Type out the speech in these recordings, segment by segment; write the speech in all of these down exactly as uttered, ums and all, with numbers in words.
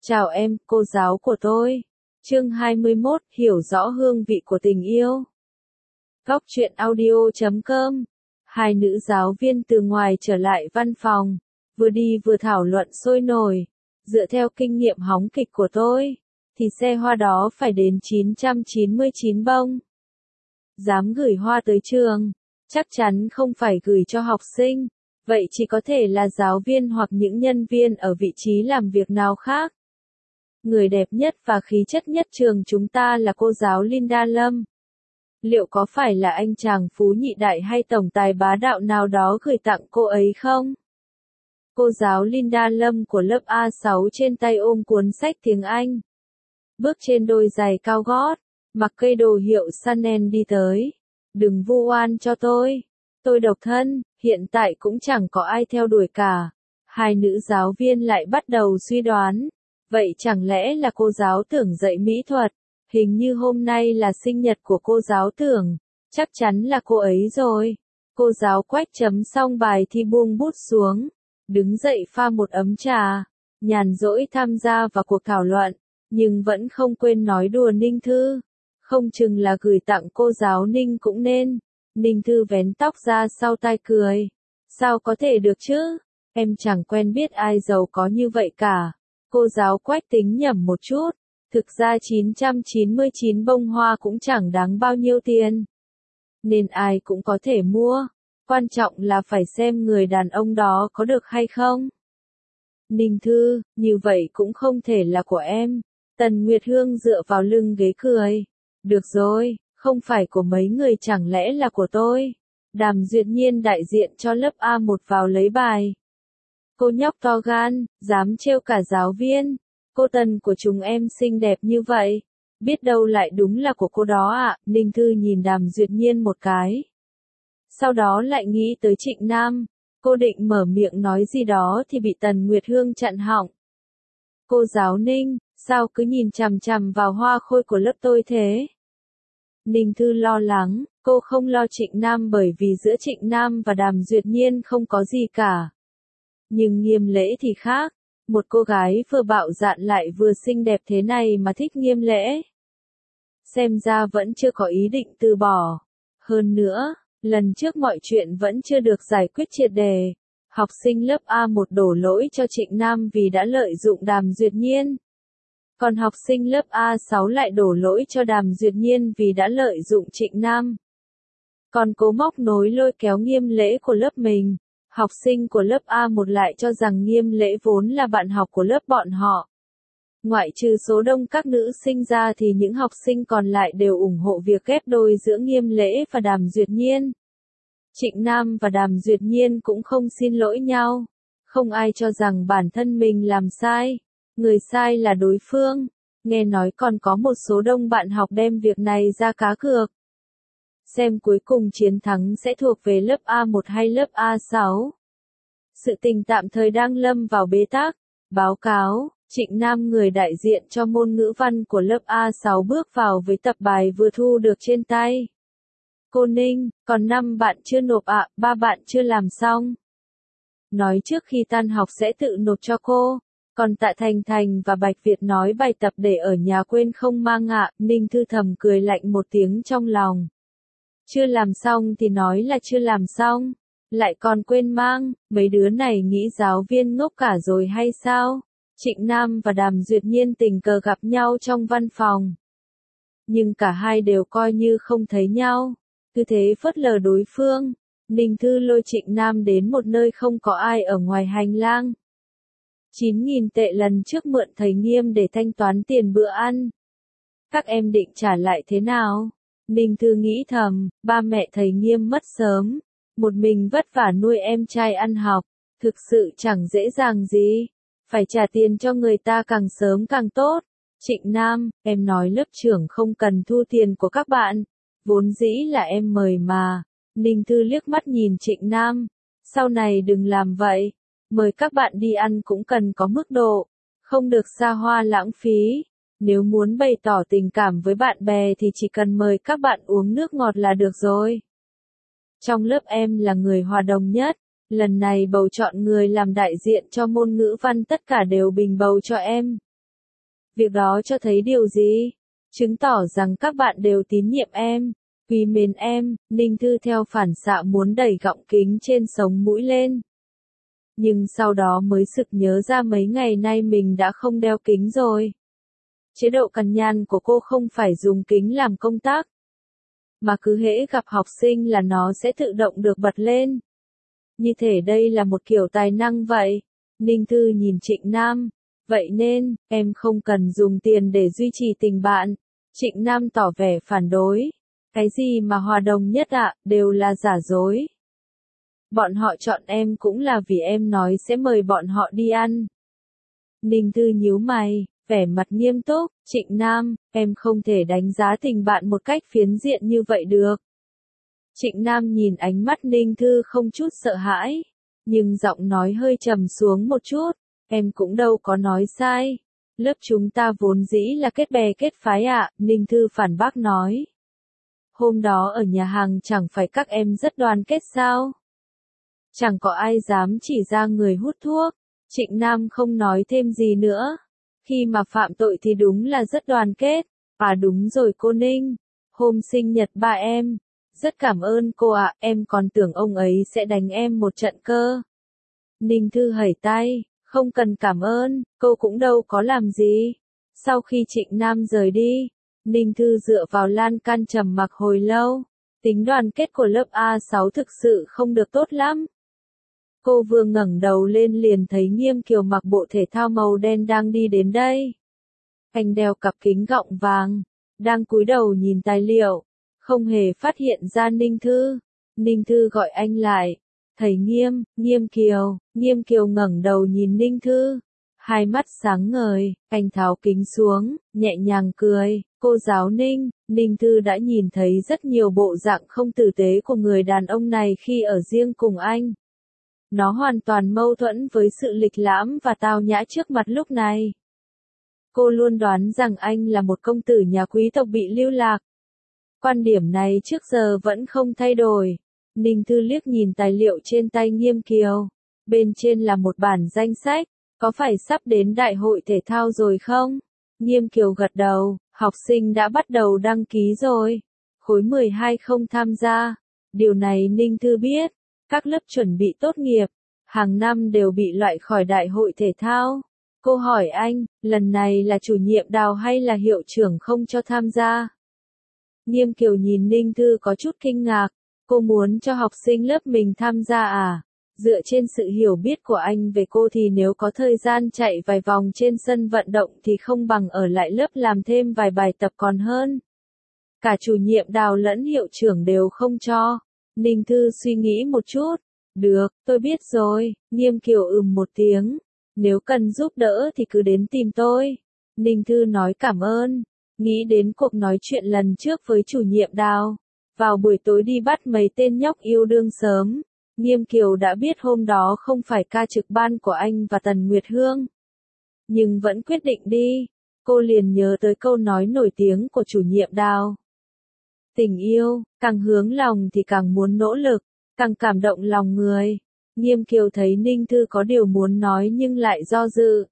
Chào em, cô giáo của tôi. Chương hai mươi mốt, hiểu rõ hương vị của tình yêu. Góc truyện audio chấm com. Hai nữ giáo viên từ ngoài trở lại văn phòng, vừa đi vừa thảo luận sôi nổi. Dựa theo kinh nghiệm hóng kịch của tôi, thì xe hoa đó phải đến chín trăm chín mươi chín bông. Dám gửi hoa tới trường, chắc chắn không phải gửi cho học sinh, vậy chỉ có thể là giáo viên hoặc những nhân viên ở vị trí làm việc nào khác. Người đẹp nhất và khí chất nhất trường chúng ta là cô giáo Linda Lâm. Liệu có phải là anh chàng phú nhị đại hay tổng tài bá đạo nào đó gửi tặng cô ấy không? Cô giáo Linda Lâm của lớp A sáu trên tay ôm cuốn sách tiếng Anh. Bước trên đôi giày cao gót, mặc cây đồ hiệu Chanel đi tới. Đừng vu oan cho tôi. Tôi độc thân, hiện tại cũng chẳng có ai theo đuổi cả. Hai nữ giáo viên lại bắt đầu suy đoán. Vậy chẳng lẽ là cô giáo Tưởng dạy mỹ thuật? Hình như hôm nay là sinh nhật của cô giáo Tưởng. Chắc chắn là cô ấy rồi. Cô giáo Quách chấm xong bài thi buông bút xuống. Đứng dậy pha một ấm trà. Nhàn rỗi tham gia vào cuộc thảo luận. Nhưng vẫn không quên nói đùa Ninh Thư. Không chừng là gửi tặng cô giáo Ninh cũng nên. Ninh Thư vén tóc ra sau tai cười. Sao có thể được chứ? Em chẳng quen biết ai giàu có như vậy cả. Cô giáo Quách tính nhẩm một chút, thực ra chín trăm chín mươi chín bông hoa cũng chẳng đáng bao nhiêu tiền. Nên ai cũng có thể mua, quan trọng là phải xem người đàn ông đó có được hay không. Ninh Thư, như vậy cũng không thể là của em. Tần Nguyệt Hương dựa vào lưng ghế cười. Được rồi, không phải của mấy người chẳng lẽ là của tôi. Đàm Duyệt Nhiên đại diện cho lớp A một vào lấy bài. Cô nhóc to gan, dám trêu cả giáo viên. Cô Tần của chúng em xinh đẹp như vậy. Biết đâu lại đúng là của cô đó ạ. À? Ninh Thư nhìn Đàm Duyệt Nhiên một cái. Sau đó lại nghĩ tới Trịnh Nam. Cô định mở miệng nói gì đó thì bị Tần Nguyệt Hương chặn họng. Cô giáo Ninh, sao cứ nhìn chằm chằm vào hoa khôi của lớp tôi thế? Ninh Thư lo lắng, cô không lo Trịnh Nam bởi vì giữa Trịnh Nam và Đàm Duyệt Nhiên không có gì cả. Nhưng Nghiêm Lễ thì khác, một cô gái vừa bạo dạn lại vừa xinh đẹp thế này mà thích Nghiêm Lễ. Xem ra vẫn chưa có ý định từ bỏ. Hơn nữa, lần trước mọi chuyện vẫn chưa được giải quyết triệt đề. Học sinh lớp A một đổ lỗi cho Trịnh Nam vì đã lợi dụng Đàm Duyệt Nhiên. Còn học sinh lớp A sáu lại đổ lỗi cho Đàm Duyệt Nhiên vì đã lợi dụng Trịnh Nam. Còn cố móc nối lôi kéo Nghiêm Lễ của lớp mình. Học sinh của lớp A một lại cho rằng Nghiêm Lễ vốn là bạn học của lớp bọn họ. Ngoại trừ số đông các nữ sinh ra thì những học sinh còn lại đều ủng hộ việc ghép đôi giữa Nghiêm Lễ và Đàm Duyệt Nhiên. Trịnh Nam và Đàm Duyệt Nhiên cũng không xin lỗi nhau. Không ai cho rằng bản thân mình làm sai. Người sai là đối phương. Nghe nói còn có một số đông bạn học đem việc này ra cá cược. Xem cuối cùng chiến thắng sẽ thuộc về lớp A một hay lớp A sáu. Sự tình tạm thời đang lâm vào bế tắc. Báo cáo, Trịnh Nam người đại diện cho môn ngữ văn của lớp A sáu bước vào với tập bài vừa thu được trên tay. Cô Ninh, còn năm bạn chưa nộp ạ, à, ba bạn chưa làm xong. Nói trước khi tan học sẽ tự nộp cho cô. Còn Tạ Thành Thành và Bạch Việt nói bài tập để ở nhà quên không mang ạ, à. Ninh Thư thầm cười lạnh một tiếng trong lòng. Chưa làm xong thì nói là chưa làm xong, lại còn quên mang, mấy đứa này nghĩ giáo viên ngốc cả rồi hay sao? Trịnh Nam và Đàm Duyệt Nhiên tình cờ gặp nhau trong văn phòng. Nhưng cả hai đều coi như không thấy nhau, cứ thế phớt lờ đối phương. Ninh Thư lôi Trịnh Nam đến một nơi không có ai ở ngoài hành lang. chín nghìn tệ lần trước mượn thầy Nghiêm để thanh toán tiền bữa ăn. Các em định trả lại thế nào? Ninh Thư nghĩ thầm, ba mẹ thầy Nghiêm mất sớm, một mình vất vả nuôi em trai ăn học, thực sự chẳng dễ dàng gì, phải trả tiền cho người ta càng sớm càng tốt. Trịnh Nam, em nói lớp trưởng không cần thu tiền của các bạn, vốn dĩ là em mời mà. Ninh Thư liếc mắt nhìn Trịnh Nam, sau này đừng làm vậy, mời các bạn đi ăn cũng cần có mức độ, không được xa hoa lãng phí. Nếu muốn bày tỏ tình cảm với bạn bè thì chỉ cần mời các bạn uống nước ngọt là được rồi. Trong lớp em là người hòa đồng nhất, lần này bầu chọn người làm đại diện cho môn ngữ văn tất cả đều bình bầu cho em. Việc đó cho thấy điều gì? Chứng tỏ rằng các bạn đều tín nhiệm em, quý mến em. Ninh Thư theo phản xạ muốn đẩy gọng kính trên sống mũi lên. Nhưng sau đó mới sực nhớ ra mấy ngày nay mình đã không đeo kính rồi. Chế độ cằn nhằn của cô không phải dùng kính làm công tắc, mà cứ hễ gặp học sinh là nó sẽ tự động được bật lên. Như thể đây là một kiểu tài năng vậy. Ninh Thư nhìn Trịnh Nam. Vậy nên, em không cần dùng tiền để duy trì tình bạn. Trịnh Nam tỏ vẻ phản đối. Cái gì mà hòa đồng nhất ạ, đều là giả dối. Bọn họ chọn em cũng là vì em nói sẽ mời bọn họ đi ăn. Ninh Thư nhíu mày, vẻ mặt nghiêm túc. Trịnh Nam, em không thể đánh giá tình bạn một cách phiến diện như vậy được. Trịnh Nam nhìn ánh mắt Ninh Thư không chút sợ hãi, nhưng giọng nói hơi trầm xuống một chút. Em cũng đâu có nói sai. Lớp chúng ta vốn dĩ là kết bè kết phái ạ, Ninh Thư phản bác nói. Hôm đó ở nhà hàng chẳng phải các em rất đoàn kết sao? Chẳng có ai dám chỉ ra người hút thuốc. Trịnh Nam không nói thêm gì nữa. Khi mà phạm tội thì đúng là rất đoàn kết. À đúng rồi cô Ninh. Hôm sinh nhật ba em. Rất cảm ơn cô ạ, em còn tưởng ông ấy sẽ đánh em một trận cơ. Ninh Thư hẩy tay. Không cần cảm ơn, cô cũng đâu có làm gì. Sau khi Trịnh Nam rời đi, Ninh Thư dựa vào lan can trầm mặc hồi lâu. Tính đoàn kết của lớp A sáu thực sự không được tốt lắm. Cô vừa ngẩng đầu lên liền thấy Nghiêm Kiều mặc bộ thể thao màu đen đang đi đến đây. Anh đeo cặp kính gọng vàng, đang cúi đầu nhìn tài liệu, không hề phát hiện ra Ninh Thư. Ninh Thư gọi anh lại. Thầy Nghiêm, Nghiêm Kiều. Nghiêm Kiều ngẩng đầu nhìn Ninh Thư. Hai mắt sáng ngời, anh tháo kính xuống, nhẹ nhàng cười. Cô giáo Ninh, Ninh Thư đã nhìn thấy rất nhiều bộ dạng không tử tế của người đàn ông này khi ở riêng cùng anh. Nó hoàn toàn mâu thuẫn với sự lịch lãm và tao nhã trước mặt lúc này. Cô luôn đoán rằng anh là một công tử nhà quý tộc bị lưu lạc. Quan điểm này trước giờ vẫn không thay đổi. Ninh Thư liếc nhìn tài liệu trên tay Nghiêm Kiều. Bên trên là một bản danh sách. Có phải sắp đến đại hội thể thao rồi không? Nghiêm Kiều gật đầu. Học sinh đã bắt đầu đăng ký rồi. Khối mười hai không tham gia. Điều này Ninh Thư biết. Các lớp chuẩn bị tốt nghiệp, hàng năm đều bị loại khỏi đại hội thể thao. Cô hỏi anh, lần này là chủ nhiệm Đào hay là hiệu trưởng không cho tham gia? Nghiêm Kiều nhìn Ninh Thư có chút kinh ngạc. Cô muốn cho học sinh lớp mình tham gia à? Dựa trên sự hiểu biết của anh về cô thì nếu có thời gian chạy vài vòng trên sân vận động thì không bằng ở lại lớp làm thêm vài bài tập còn hơn. Cả chủ nhiệm Đào lẫn hiệu trưởng đều không cho. Ninh Thư suy nghĩ một chút. Được, tôi biết rồi. Nghiêm Kiều ừm một tiếng. Nếu cần giúp đỡ thì cứ đến tìm tôi. Ninh Thư nói cảm ơn. Nghĩ đến cuộc nói chuyện lần trước với chủ nhiệm Đào. Vào buổi tối đi bắt mấy tên nhóc yêu đương sớm. Nghiêm Kiều đã biết hôm đó không phải ca trực ban của anh và Tần Nguyệt Hương. Nhưng vẫn quyết định đi. Cô liền nhớ tới câu nói nổi tiếng của chủ nhiệm Đào. Tình yêu, càng hướng lòng thì càng muốn nỗ lực, càng cảm động lòng người. Nghiêm Kiều thấy Ninh Thư có điều muốn nói nhưng lại do dự.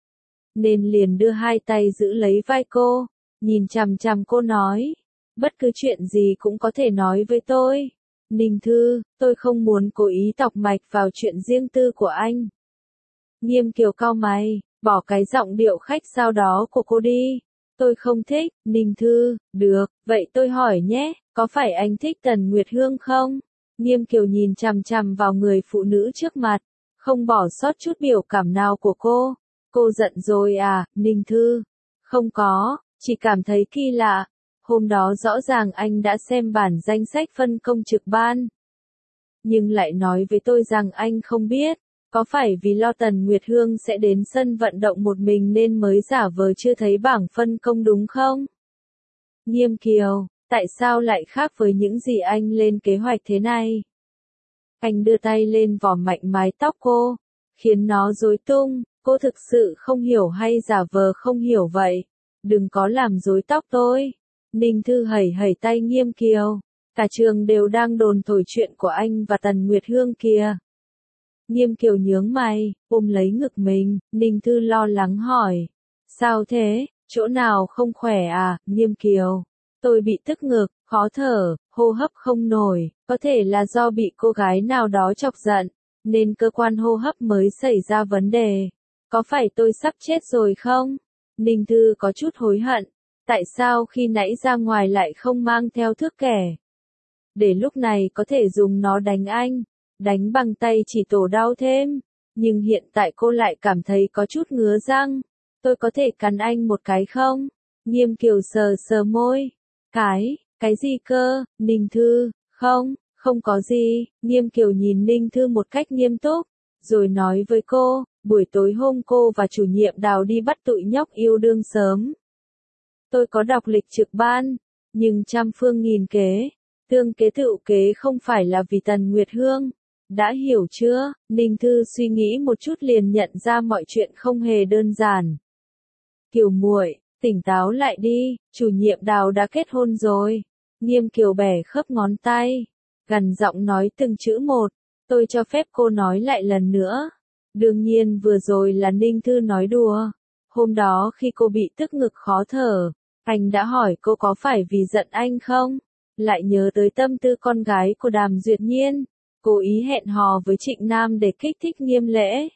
Nên liền đưa hai tay giữ lấy vai cô, nhìn chằm chằm cô nói. Bất cứ chuyện gì cũng có thể nói với tôi. Ninh Thư, tôi không muốn cố ý tọc mạch vào chuyện riêng tư của anh. Nghiêm Kiều cau mày, bỏ cái giọng điệu khách sáo đó của cô đi. Tôi không thích. Ninh Thư, được, vậy tôi hỏi nhé, có phải anh thích Tần Nguyệt Hương không? Nghiêm Kiều nhìn chằm chằm vào người phụ nữ trước mặt, không bỏ sót chút biểu cảm nào của cô. Cô giận rồi à, Ninh Thư? Không có, chỉ cảm thấy kỳ lạ. Hôm đó rõ ràng anh đã xem bản danh sách phân công trực ban. Nhưng lại nói với tôi rằng anh không biết. Có phải vì lo Tần Nguyệt Hương sẽ đến sân vận động một mình nên mới giả vờ chưa thấy bảng phân công đúng không? Nghiêm Kiều, tại sao lại khác với những gì anh lên kế hoạch thế này? Anh đưa tay lên vò mạnh mái tóc cô, khiến nó rối tung. Cô thực sự không hiểu hay giả vờ không hiểu vậy? Đừng có làm rối tóc tôi. Ninh Thư hẩy hẩy tay Nghiêm Kiều. Cả trường đều đang đồn thổi chuyện của anh và Tần Nguyệt Hương kìa. Nghiêm Kiều nhướng mày, ôm lấy ngực mình. Ninh Thư lo lắng hỏi. Sao thế? Chỗ nào không khỏe à, Nghiêm Kiều? Tôi bị tức ngực, khó thở, hô hấp không nổi, có thể là do bị cô gái nào đó chọc giận, nên cơ quan hô hấp mới xảy ra vấn đề. Có phải tôi sắp chết rồi không? Ninh Thư có chút hối hận. Tại sao khi nãy ra ngoài lại không mang theo thước kẻ? Để lúc này có thể dùng nó đánh anh. Đánh bằng tay chỉ tổ đau thêm. Nhưng hiện tại cô lại cảm thấy có chút ngứa răng. Tôi có thể cắn anh một cái không? Nghiêm Kiều sờ sờ môi. Cái, cái gì cơ, Ninh Thư? Không, không có gì. Nghiêm Kiều nhìn Ninh Thư một cách nghiêm túc. Rồi nói với cô, buổi tối hôm cô và chủ nhiệm Đào đi bắt tụi nhóc yêu đương sớm. Tôi có đọc lịch trực ban, nhưng trăm phương nghìn kế, tương kế tựu kế không phải là vì Tần Nguyệt Hương. Đã hiểu chưa? Ninh Thư suy nghĩ một chút liền nhận ra mọi chuyện không hề đơn giản. Kiều muội, tỉnh táo lại đi, chủ nhiệm Đào đã kết hôn rồi. Nghiêm Kiều bẻ khớp ngón tay, gằn giọng nói từng chữ một. Tôi cho phép cô nói lại lần nữa. Đương nhiên vừa rồi là Ninh Thư nói đùa. Hôm đó khi cô bị tức ngực khó thở, anh đã hỏi cô có phải vì giận anh không? Lại nhớ tới tâm tư con gái của Đàm Duyệt Nhiên, cố ý hẹn hò với Trịnh Nam để kích thích Nghiêm Lễ.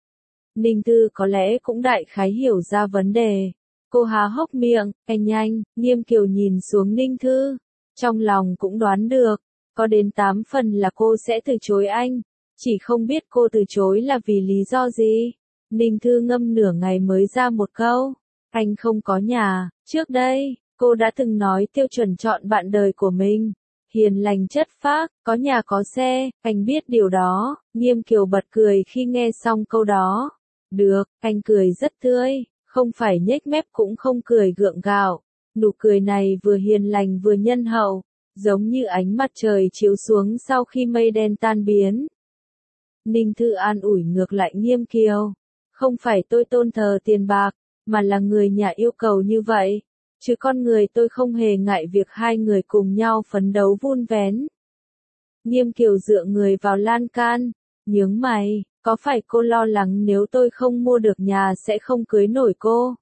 Ninh Thư có lẽ cũng đại khái hiểu ra vấn đề. Cô há hốc miệng, anh nhanh, Nghiêm Kiều nhìn xuống Ninh Thư. Trong lòng cũng đoán được, có đến tám phần là cô sẽ từ chối anh. Chỉ không biết cô từ chối là vì lý do gì. Ninh Thư ngâm nửa ngày mới ra một câu. Anh không có nhà, trước đây, cô đã từng nói tiêu chuẩn chọn bạn đời của mình. Hiền lành chất phác, có nhà có xe, anh biết điều đó. Nghiêm Kiều bật cười khi nghe xong câu đó. Được, anh cười rất tươi, không phải nhếch mép cũng không cười gượng gạo. Nụ cười này vừa hiền lành vừa nhân hậu, giống như ánh mặt trời chiếu xuống sau khi mây đen tan biến. Ninh Thư an ủi ngược lại Nghiêm Kiều. Không phải tôi tôn thờ tiền bạc, mà là người nhà yêu cầu như vậy. Chứ con người tôi không hề ngại việc hai người cùng nhau phấn đấu vun vén. Nghiêm Kiều dựa người vào lan can, nhướng mày, có phải cô lo lắng nếu tôi không mua được nhà sẽ không cưới nổi cô?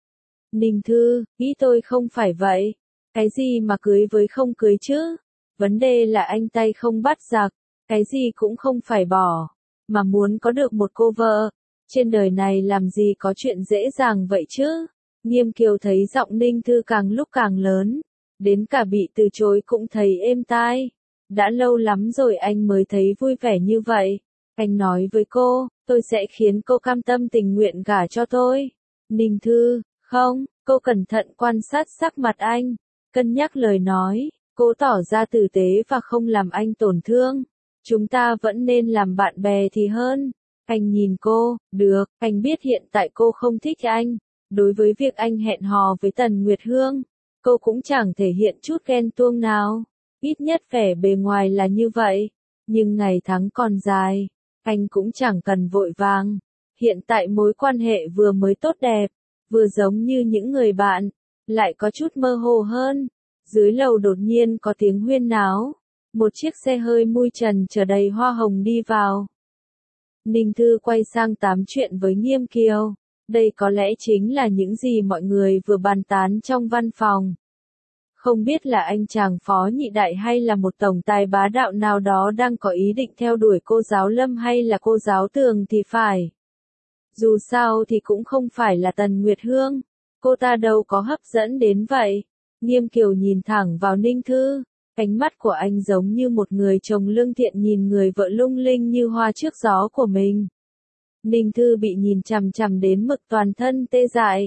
Ninh Thư, nghĩ tôi không phải vậy. Cái gì mà cưới với không cưới chứ? Vấn đề là anh tay không bắt giặc, cái gì cũng không phải bỏ, mà muốn có được một cô vợ. Trên đời này làm gì có chuyện dễ dàng vậy chứ? Nghiêm Kiều thấy giọng Ninh Thư càng lúc càng lớn, đến cả bị từ chối cũng thấy êm tai. Đã lâu lắm rồi anh mới thấy vui vẻ như vậy. Anh nói với cô, tôi sẽ khiến cô cam tâm tình nguyện gả cho tôi. Ninh Thư, không, cô cẩn thận quan sát sắc mặt anh, cân nhắc lời nói, cô tỏ ra tử tế và không làm anh tổn thương. Chúng ta vẫn nên làm bạn bè thì hơn. Anh nhìn cô, được, anh biết hiện tại cô không thích anh. Đối với việc anh hẹn hò với Tần Nguyệt Hương, cô cũng chẳng thể hiện chút ghen tuông nào. Ít nhất vẻ bề ngoài là như vậy. Nhưng ngày tháng còn dài, anh cũng chẳng cần vội vàng. Hiện tại mối quan hệ vừa mới tốt đẹp, vừa giống như những người bạn, lại có chút mơ hồ hơn. Dưới lầu đột nhiên có tiếng huyên náo. Một chiếc xe hơi mui trần chở đầy hoa hồng đi vào. Ninh Thư quay sang tám chuyện với Nghiêm Kiều. Đây có lẽ chính là những gì mọi người vừa bàn tán trong văn phòng. Không biết là anh chàng phó nhị đại hay là một tổng tài bá đạo nào đó đang có ý định theo đuổi cô giáo Lâm hay là cô giáo Tường thì phải. Dù sao thì cũng không phải là Tần Nguyệt Hương. Cô ta đâu có hấp dẫn đến vậy. Nghiêm Kiều nhìn thẳng vào Ninh Thư. Ánh mắt của anh giống như một người chồng lương thiện nhìn người vợ lung linh như hoa trước gió của mình. Ninh Thư bị nhìn chằm chằm đến mực toàn thân tê dại.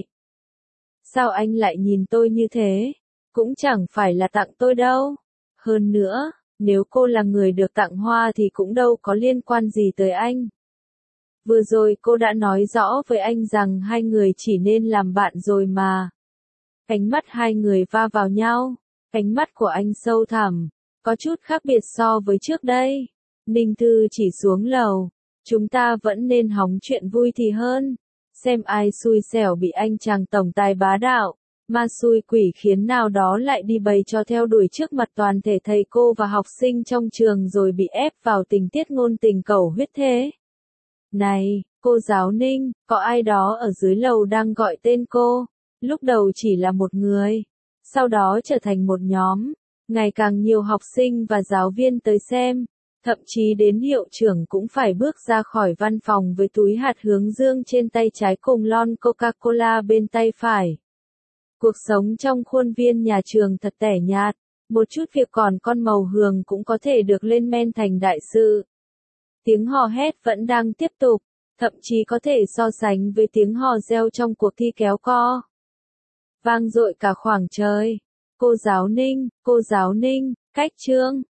Sao anh lại nhìn tôi như thế? Cũng chẳng phải là tặng tôi đâu. Hơn nữa, nếu cô là người được tặng hoa thì cũng đâu có liên quan gì tới anh. Vừa rồi cô đã nói rõ với anh rằng hai người chỉ nên làm bạn rồi mà. Ánh mắt hai người va vào nhau. Ánh mắt của anh sâu thẳm, có chút khác biệt so với trước đây. Ninh Thư chỉ xuống lầu. Chúng ta vẫn nên hóng chuyện vui thì hơn. Xem ai xui xẻo bị anh chàng tổng tài bá đạo, ma xui quỷ khiến nào đó lại đi bày cho theo đuổi trước mặt toàn thể thầy cô và học sinh trong trường rồi bị ép vào tình tiết ngôn tình cầu huyết thế. Này, cô giáo Ninh, có ai đó ở dưới lầu đang gọi tên cô. Lúc đầu chỉ là một người, sau đó trở thành một nhóm, ngày càng nhiều học sinh và giáo viên tới xem, thậm chí đến hiệu trưởng cũng phải bước ra khỏi văn phòng với túi hạt hướng dương trên tay trái cùng lon Coca-Cola bên tay phải. Cuộc sống trong khuôn viên nhà trường thật tẻ nhạt, một chút việc còn con màu hường cũng có thể được lên men thành đại sự. Tiếng hò hét vẫn đang tiếp tục, thậm chí có thể so sánh với tiếng hò reo trong cuộc thi kéo co. Vang dội cả khoảng trời. Cô giáo Ninh, cô giáo Ninh, cách chương.